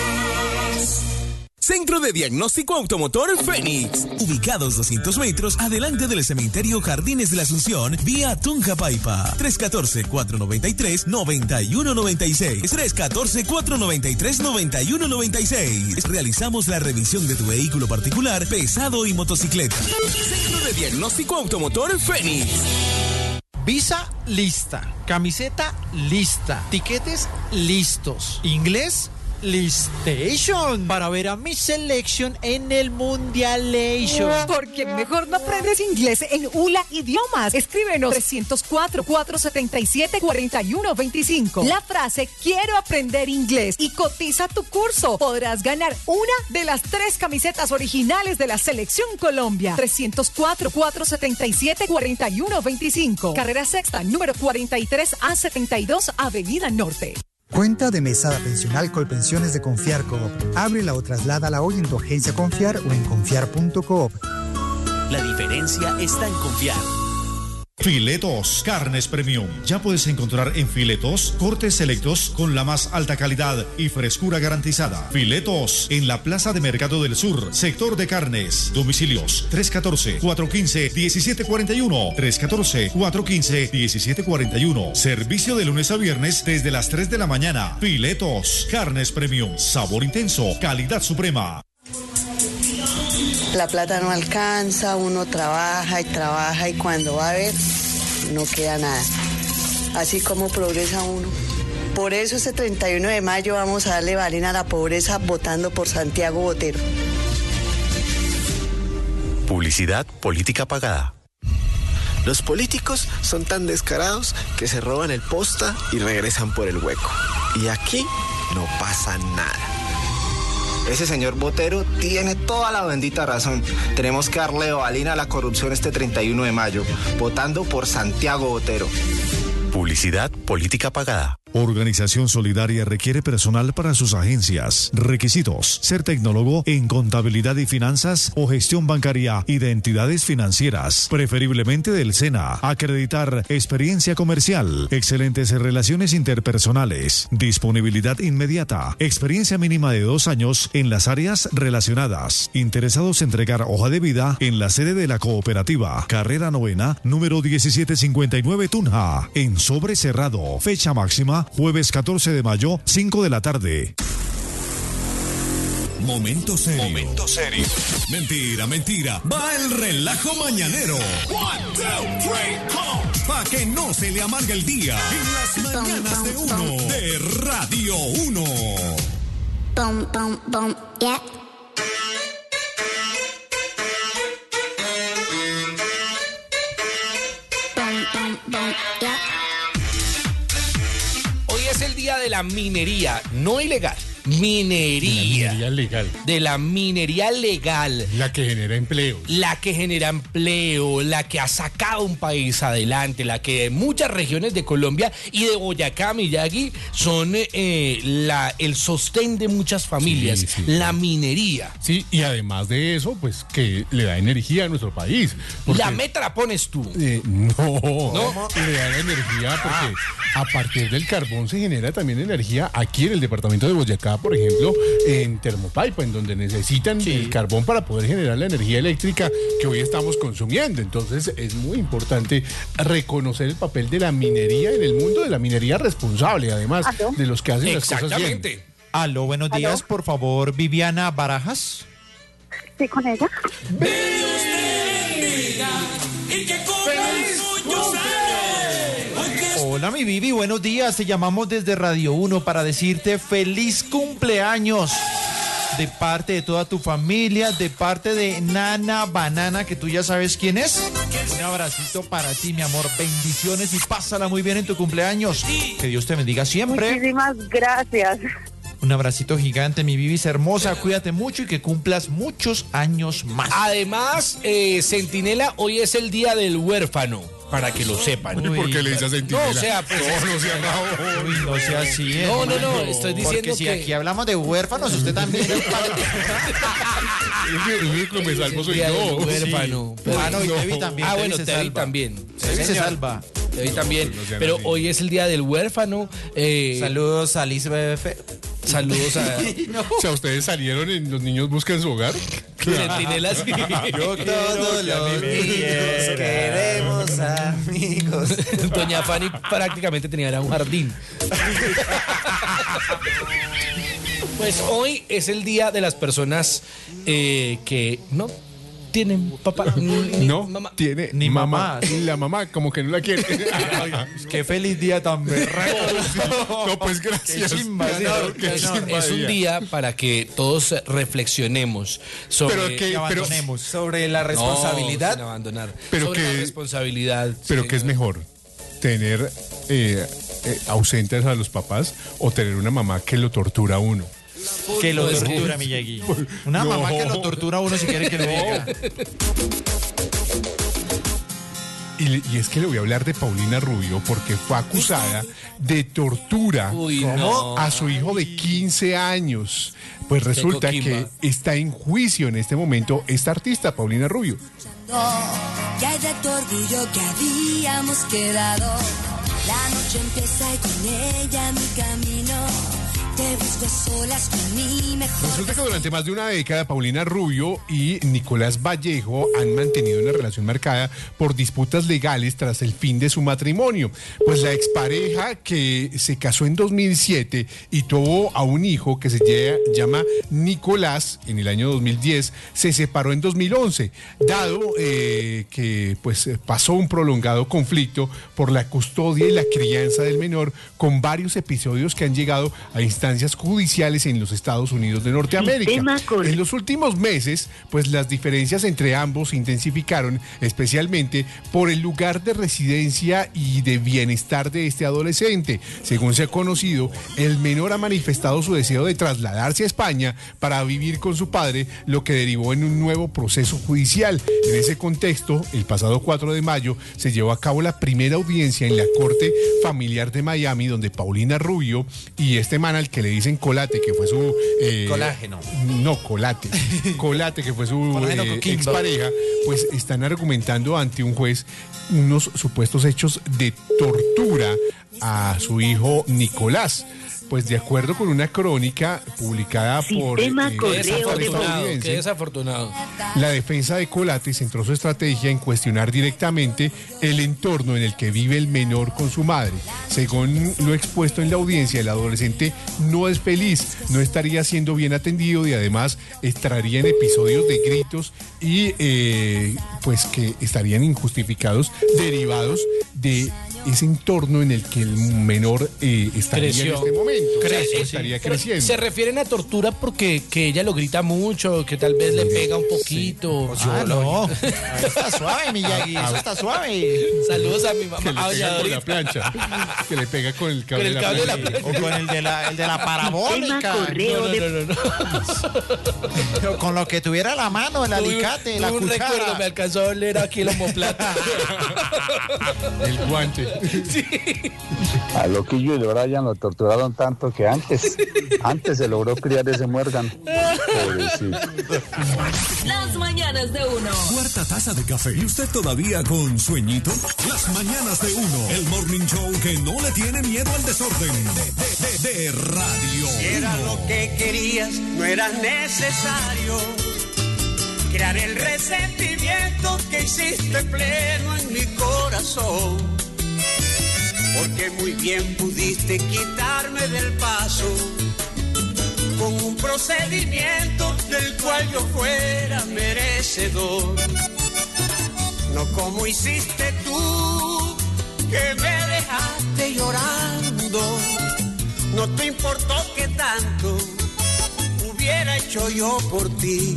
Centro de Diagnóstico Automotor Fénix. Ubicados doscientos metros adelante del cementerio Jardines de la Asunción, vía Tunja Paipa. tres uno cuatro, cuatro nueve tres, nueve uno nueve seis. tres uno cuatro, cuatro nueve tres, nueve uno nueve seis. Realizamos la revisión de tu vehículo particular, pesado y motocicleta. Centro de Diagnóstico Automotor Fénix. Visa lista, camiseta lista, tiquetes listos, inglés listation para ver a Miss Selection en el Mundialation. Porque mejor no aprendes inglés en U L A Idiomas. Escríbenos trescientos cuatro, cuatro setenta y siete, cuarenta y uno veinticinco. La frase quiero aprender inglés y cotiza tu curso. Podrás ganar una de las tres camisetas originales de la Selección Colombia. trescientos cuatro, cuatro setenta y siete, cuarenta y uno veinticinco. Carrera Sexta, número cuarenta y tres A setenta y dos, Avenida Norte. Cuenta de mesada pensional Colpensiones de Confiar Coop. Ábrela o trasládala hoy en tu agencia Confiar o en confiar punto coop. La diferencia está en confiar. Filetos, carnes premium. Ya puedes encontrar en Filetos cortes selectos con la más alta calidad y frescura garantizada. Filetos, en la Plaza de Mercado del Sur, sector de carnes. Domicilios tres uno cuatro, cuatro uno cinco, uno siete cuatro uno, tres uno cuatro, cuatro uno cinco, uno siete cuatro uno. Servicio de lunes a viernes desde las tres de la mañana. Filetos, carnes premium. Sabor intenso, calidad suprema. La plata no alcanza, uno trabaja y trabaja y cuando va a ver, no queda nada. Así como progresa uno. Por eso este treinta y uno de mayo vamos a darle balín a la pobreza votando por Santiago Botero. Publicidad política pagada. Los políticos son tan descarados que se roban el posta y regresan por el hueco. Y aquí no pasa nada. Ese señor Botero tiene toda la bendita razón. Tenemos que darle balina a la corrupción este treinta y uno de mayo, votando por Santiago Botero. Publicidad política pagada. Organización Solidaria requiere personal para sus agencias. Requisitos: ser tecnólogo en contabilidad y finanzas o gestión bancaria y de entidades financieras, preferiblemente del SENA. Acreditar experiencia comercial, excelentes relaciones interpersonales, disponibilidad inmediata, experiencia mínima de dos años en las áreas relacionadas. Interesados en entregar hoja de vida en la sede de la cooperativa, carrera novena, número diecisiete cincuenta y nueve Tunja, en Sobre Cerrado. Fecha máxima: jueves catorce de mayo, cinco de la tarde. Momento serio. Momento serio. Mentira, mentira. Va el relajo mañanero. One, two, three, come. Pa' que no se le amargue el día. En las mañanas de uno. De Radio uno. Bum, bum, bum, yeah. Bum, bum, bum, yeah. Hoy es el día de la minería no ilegal. minería. De la minería legal. De la minería legal. La que genera empleo. La que genera empleo, la que ha sacado un país adelante, la que muchas regiones de Colombia y de Boyacá, Miyagi, son eh, la, el sostén de muchas familias. Sí, sí, la minería. Sí, y además de eso, pues que le da energía a nuestro país. Porque, la meta la pones tú. Eh, no, no, le da la energía porque a partir del carbón se genera también energía aquí en el departamento de Boyacá, por ejemplo, en Termopaipa, en donde necesitan sí. el carbón para poder generar la energía eléctrica que hoy estamos consumiendo. Entonces es muy importante reconocer el papel de la minería en el mundo, de la minería responsable, además ¿Aló? de los que hacen las cosas bien. Aló, buenos ¿Aló? días, por favor, Viviana Barajas. Sí, con ella. Hola, mi Vivi, buenos días. Te llamamos desde Radio uno para decirte feliz cumpleaños. De parte de toda tu familia, de parte de Nana Banana, que tú ya sabes quién es. Un abracito para ti, mi amor. Bendiciones y pásala muy bien en tu cumpleaños. Que Dios te bendiga siempre. Muchísimas gracias. Un abracito gigante, mi Vivis hermosa. Cuídate mucho y que cumplas muchos años más. Además, eh, Centinela, hoy es el día del huérfano. Para que lo sepan. Uy, ¿por qué le dices Centinela? No, o sea, pues, no, no sea no. Uy, no sea así. No, no, no, estoy diciendo Porque si que... aquí hablamos de huérfanos, usted también es padre. El único que me salvo soy yo. Huérfano. Sí. Ah, no, y Tevi también. Ah, bueno, Tevi también. Tevi se salva. Tevi también. Pero hoy es el día del huérfano. Eh, Saludos a Lisbeth. Saludos a... no. O sea, ¿ustedes salieron en Los Niños Buscan Su Hogar? Centinelas. Yo todos los niños queremos amigos. Doña Fanny prácticamente tenía un jardín. Pues hoy es el día de las personas eh, que no tienen papá. Ni no mamá. tiene ni mamá. mamá. La mamá como que no la quiere. Qué feliz día tan berraco. No, no, pues gracias. Qué chimba, no, qué no, chimba es un día para que todos reflexionemos sobre pero que, abandonemos sobre la responsabilidad. No, sin abandonar. Pero sobre que, la responsabilidad. Pero que es mejor tener eh, eh, ausentes a los papás o tener una mamá que lo tortura a uno. Que lo tortura, Miyagi. Una no. mamá que lo tortura a uno si quiere que lo diga. Y, y es que le voy a hablar de Paulina Rubio porque fue acusada de tortura Uy, no. a su hijo de quince años. Pues resulta que está en juicio en este momento esta artista, Paulina Rubio. Que hay de tu orgullo que habíamos quedado. La noche empieza y con ella mi camino. Te busco solas con mi mejor. Resulta que durante más de una década Paulina Rubio y Nicolás Vallejo han mantenido una relación marcada por disputas legales tras el fin de su matrimonio. Pues la expareja, que se casó en dos mil siete y tuvo a un hijo que se llama Nicolás en el año dos mil diez, se separó en dos mil once, dado eh, que pues pasó un prolongado conflicto por la custodia y la crianza del menor, con varios episodios que han llegado a instancias judiciales en los Estados Unidos de Norteamérica. En los últimos meses, pues las diferencias entre ambos se intensificaron, especialmente por el lugar de residencia y de bienestar de este adolescente. Según se ha conocido, el menor ha manifestado su deseo de trasladarse a España para vivir con su padre, lo que derivó en un nuevo proceso judicial. En ese contexto, el pasado cuatro de mayo se llevó a cabo la primera audiencia en la Corte Familiar de Miami, donde Paulina Rubio y este man al que le dicen Colate, que fue su... Eh, Colágeno. No, Colate. Colate, que fue su eh, expareja, pues están argumentando ante un juez unos supuestos hechos de tortura a su hijo Nicolás. Pues de acuerdo con una crónica publicada por eh, desafortunado, qué desafortunado. La defensa de Colate centró su estrategia en cuestionar directamente el entorno en el que vive el menor con su madre. Según lo expuesto en la audiencia, el adolescente no es feliz, no estaría siendo bien atendido y además estaría en episodios de gritos y eh, pues que estarían injustificados, derivados de ese entorno en el que el menor eh, estaría Creció. en este momento. Crece, O sea, estaría creciendo. Se refieren a tortura porque que ella lo grita mucho, que tal vez le pega un poquito. Sí. Ah, no. Eso está suave, Miyagi, eso está suave. Saludos a mi mamá. Que le a pega con Valladolid. la plancha. Que le pega con el cable, Con el cable de la de la plancha. O con el de la, el de la parabólica. No, no, no, no, no. Con lo que tuviera la mano, el Tuve- alicate, la tuve un cuchara. recuerdo, me alcanzó a oler aquí el omoplata. El guante. A Loquillo y el Brian lo torturaron tanto que antes, antes se logró criar ese muérgano. Pobrecito. Las mañanas de uno. Cuarta taza de café y usted todavía con sueñito. Las mañanas de uno. El morning show que no le tiene miedo al desorden. De, de, de Radio Si era uno. lo que querías, no era necesario crear el resentimiento que hiciste pleno en mi corazón. Porque muy bien pudiste quitarme del paso con un procedimiento del cual yo fuera merecedor. No como hiciste tú, que me dejaste llorando. No te importó que tanto hubiera hecho yo por ti.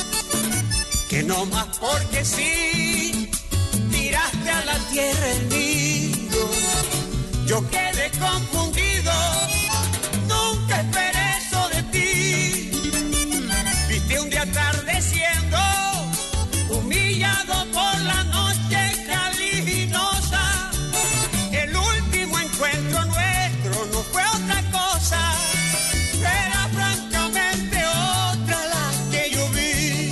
Que no más porque sí, tiraste a la tierra el nido. Yo quedé confundido, nunca esperé eso de ti. Viste un día atardeciendo, humillado por la noche caliginosa. El último encuentro nuestro no fue otra cosa, era francamente otra la que yo vi.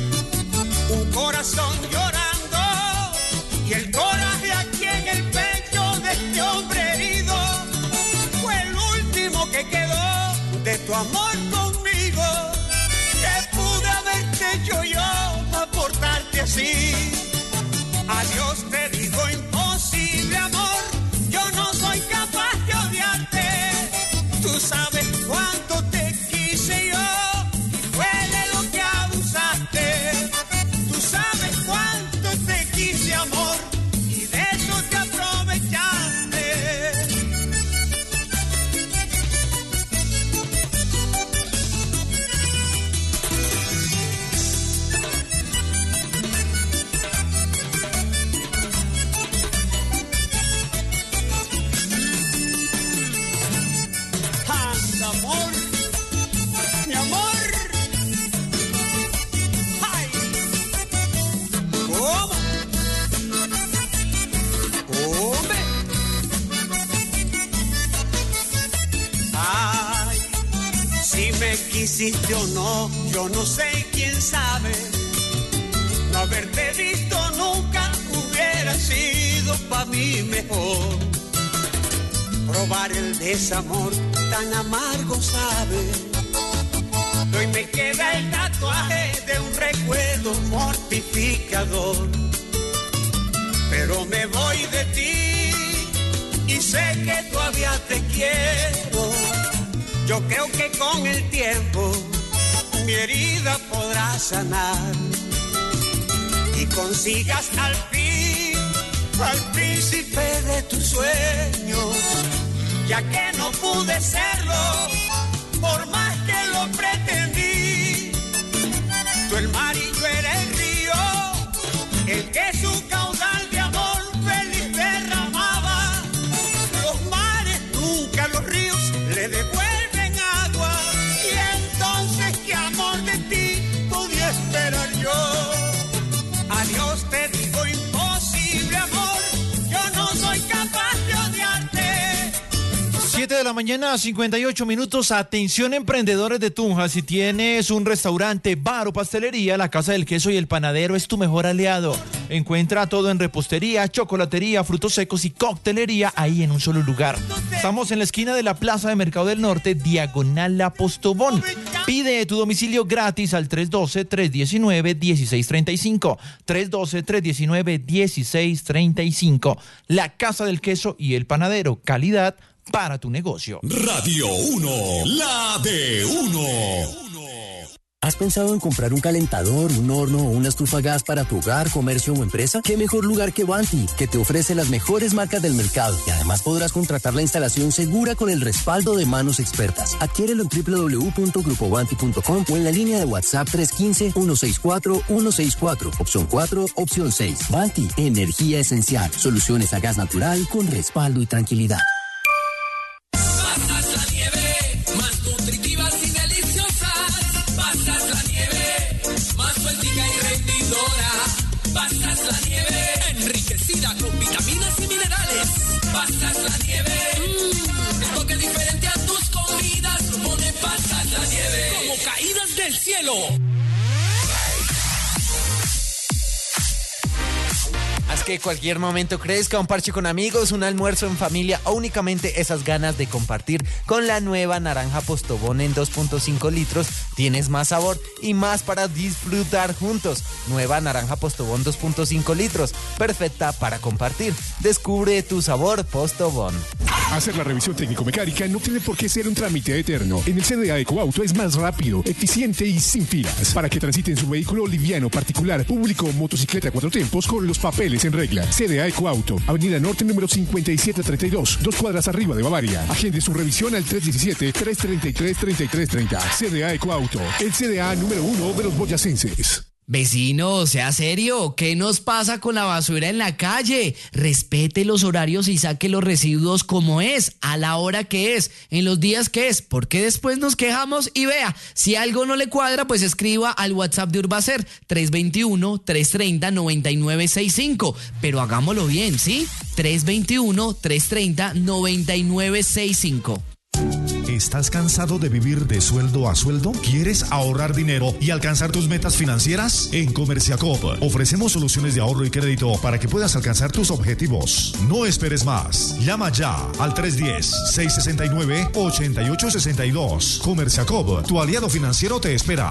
Un corazón llorando y el coraje aquí en el pecho de este hombre herido. Fue el último que quedó de tu amor conmigo. ¿Qué pude haberte hecho yo para portarte así? Adiós te digo imposible amor, yo no soy capaz de odiarte. Tú sabes cuánto te quise yo y fue de lo que abusaste. Tú sabes cuánto te quise amor y de eso te aprovechaste. Anda, amor, mi amor. Ay, ¿cómo? Hombre. Ay, si me quisiste o no, yo no sé, quién sabe. No haberte visto nunca hubiera sido para mí mejor. Probar el desamor tan amargo sabe. Hoy me queda el tatuaje de un recuerdo mortificador. Pero me voy de ti y sé que todavía te quiero. Yo creo que con el tiempo mi herida podrá sanar y consigas al fin al príncipe de tus sueños, ya que no pude serlo por más que lo pretendí. Tú el mar y yo era el río, el que su caudal de amor feliz derramaba. Los mares nunca los ríos le devuelven agua, y entonces qué amor de ti podía esperar yo. Adiós te digo imposible amor, yo no soy capaz de odiarte. siete de la mañana, cincuenta y ocho minutos. Atención, emprendedores de Tunja. Si tienes un restaurante, bar o pastelería, la Casa del Queso y el Panadero es tu mejor aliado. Encuentra todo en repostería, chocolatería, frutos secos y coctelería ahí en un solo lugar. Estamos en la esquina de la Plaza de Mercado del Norte, diagonal La Postobón. Pide tu domicilio gratis al tres uno dos, tres uno nueve, uno seis tres cinco. tres uno dos, tres uno nueve, uno seis tres cinco. La Casa del Queso y el Panadero. Calidad para tu negocio. Radio uno, la de uno. ¿Has pensado en comprar un calentador, un horno o una estufa gas para tu hogar, comercio o empresa? ¿Qué mejor lugar que Vanti, que te ofrece las mejores marcas del mercado? Y además podrás contratar la instalación segura con el respaldo de manos expertas. Adquiérelo en doble u doble u doble u punto grupo vanti punto com o en la línea de WhatsApp tres uno cinco, uno seis cuatro, uno seis cuatro, opción cuatro, opción seis. Vanti, energía esencial. Soluciones a gas natural con respaldo y tranquilidad. Pasas la nieve, más nutritivas y deliciosas. Pasas la nieve, más sueltica y rendidora. Pasas la nieve, enriquecida con vitaminas y minerales. Pasas la nieve, mmm, el toque diferente a tus comidas. Pone pasas la nieve, como caídas del cielo. Haz que cualquier momento crezca, un parche con amigos, un almuerzo en familia o únicamente esas ganas de compartir. Con la nueva naranja Postobón en dos punto cinco litros tienes más sabor y más para disfrutar juntos. Nueva naranja Postobón dos punto cinco litros, perfecta para compartir. Descubre tu sabor Postobón. Hacer la revisión técnico-mecánica no tiene por qué ser un trámite eterno. En el C D A Ecoauto es más rápido, eficiente y sin filas. Para que transiten su vehículo liviano, particular, público o motocicleta cuatro tiempos con los papeles en regla. C D A Ecoauto, Avenida Norte número cincuenta y siete treinta y dos, dos cuadras arriba de Bavaria. Agende su revisión al tres uno siete, tres tres tres, tres tres tres cero. C D A Ecoauto, el C D A número uno de los boyacenses. Vecino, sea serio, ¿qué nos pasa con la basura en la calle? Respete los horarios y saque los residuos como es, a la hora que es, en los días que es, porque después nos quejamos y vea, si algo no le cuadra, pues escriba al WhatsApp de Urbacer, tres dos uno, tres tres cero, nueve nueve seis cinco, pero hagámoslo bien, ¿sí? tres dos uno, tres tres cero, nueve nueve seis cinco. ¿Estás cansado de vivir de sueldo a sueldo? ¿Quieres ahorrar dinero y alcanzar tus metas financieras? En Comerciacop ofrecemos soluciones de ahorro y crédito para que puedas alcanzar tus objetivos. No esperes más. Llama ya al tres uno cero, seis seis nueve, ocho ocho seis dos. Comerciacop, tu aliado financiero te espera.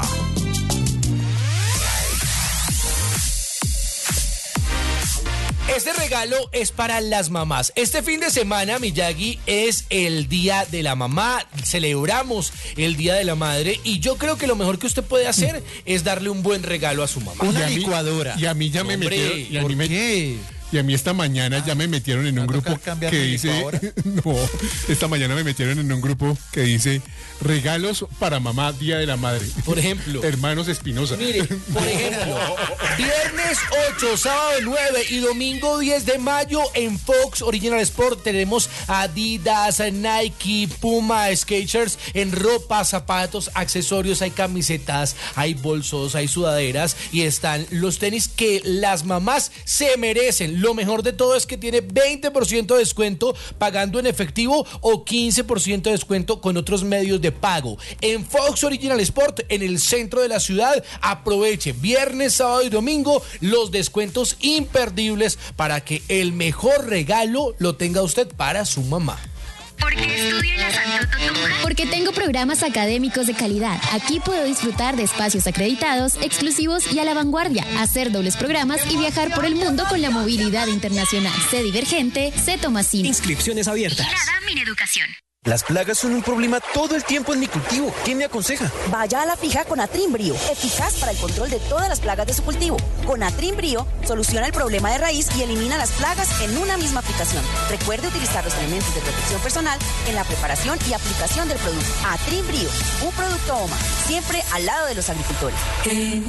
Este regalo es para las mamás. Este fin de semana, Miyagi, es el Día de la Mamá. Celebramos el Día de la Madre y yo creo que lo mejor que usted puede hacer es darle un buen regalo a su mamá. Una licuadora. Y a mí ya me Hombre, metieron. Y a ¿por mí me, qué? Y a mí esta mañana ya me metieron en un grupo que dice, no, esta mañana me metieron en un grupo que dice regalos para mamá, Día de la Madre. Por ejemplo. Hermanos Espinosa. Mire, por ejemplo, viernes ocho, sábado nueve y domingo diez de mayo en Fox Original Sport tenemos Adidas, Nike, Puma, Skechers en ropa, zapatos, accesorios, hay camisetas, hay bolsos, hay sudaderas y están los tenis que las mamás se merecen. Lo mejor de todo es que tiene veinte por ciento de descuento pagando en efectivo o quince por ciento de descuento con otros medios de pago. En Fox Original Sport, en el centro de la ciudad, aproveche viernes, sábado y domingo los descuentos imperdibles para que el mejor regalo lo tenga usted para su mamá. ¿Por qué estudio en la Santo Totuja? Porque tengo programas académicos de calidad. Aquí puedo disfrutar de espacios acreditados, exclusivos y a la vanguardia, hacer dobles programas y viajar por el mundo con la movilidad internacional. Sé Divergente, sé Tomasino. Inscripciones abiertas. Vigilada Mineducación. Las plagas son un problema todo el tiempo en mi cultivo. ¿Quién me aconseja? Vaya a la fija con Atrimbrio, eficaz para el control de todas las plagas de su cultivo. Con Atrimbrio soluciona el problema de raíz y elimina las plagas en una misma aplicación. Recuerde utilizar los elementos de protección personal en la preparación y aplicación del producto. Atrimbrio, un producto OMA, siempre al lado de los agricultores. En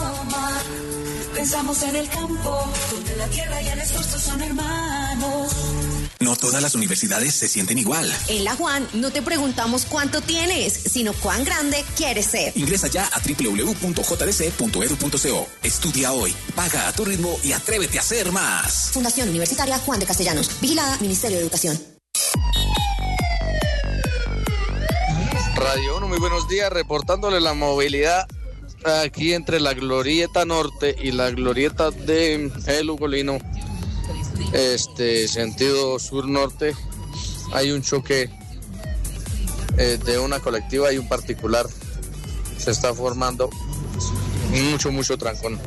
OMA pensamos en el campo, donde la tierra y el esfuerzo son hermanos. No todas las universidades se sienten igual. En la Juan no te preguntamos cuánto tienes, sino cuán grande quieres ser. Ingresa ya a doble u doble u doble u punto j d c punto e d u punto c o. Estudia hoy, paga a tu ritmo y atrévete a ser más. Fundación Universitaria Juan de Castellanos. Vigilada Ministerio de Educación. Radio uno, muy buenos días, reportándole la movilidad aquí entre la Glorieta Norte y la Glorieta de El Ugolino. Este sentido sur-norte hay un choque eh, de una colectiva y un particular. Se está formando mucho, mucho trancón.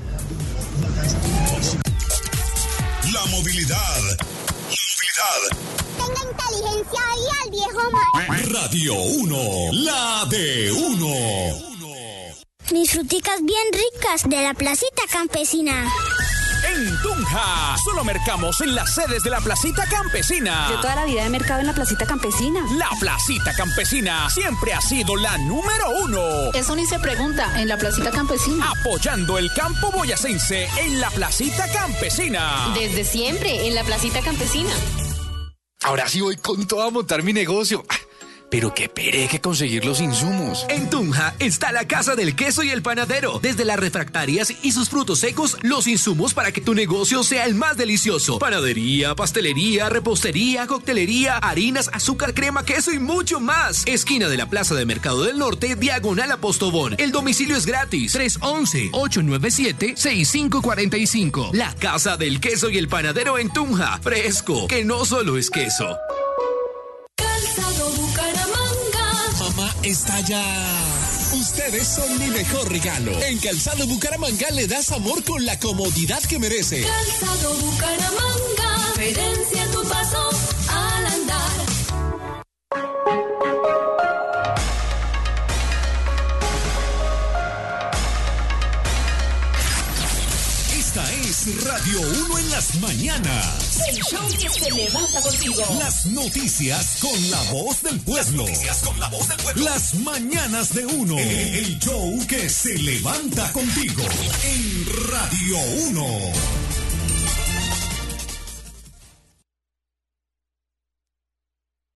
La movilidad. La movilidad. Tenga inteligencia vial, viejo mal. Radio uno, la de uno. Mis fruticas bien ricas de la placita campesina. En Tunja, solo mercamos en las sedes de la Placita Campesina. Yo toda la vida he mercado en la Placita Campesina. La Placita Campesina siempre ha sido la número uno. Eso ni se pregunta, en la Placita Campesina. Apoyando el campo boyacense en la Placita Campesina. Desde siempre, en la Placita Campesina. Ahora sí voy con todo a montar mi negocio. Pero qué peré que conseguir los insumos. En Tunja está la Casa del Queso y el Panadero. Desde las refractarias y sus frutos secos, los insumos para que tu negocio sea el más delicioso. Panadería, pastelería, repostería, coctelería, harinas, azúcar, crema, queso y mucho más. Esquina de la Plaza de Mercado del Norte, diagonal a Postobón. El domicilio es gratis. tres once, ocho nueve siete, seis cinco cuatro cinco. La Casa del Queso y el Panadero en Tunja. Fresco, que no solo es queso. Calzado Bucaramanga. Mamá está ya. Ustedes son mi mejor regalo. En Calzado Bucaramanga le das amor con la comodidad que merece. Calzado Bucaramanga. Diferencia tu paso al andar. Esta es Radio uno en las mañanas. El show que se levanta contigo. Las noticias con la voz del pueblo. Las noticias con la voz del pueblo. Las mañanas de uno. El show que se levanta contigo. En Radio uno.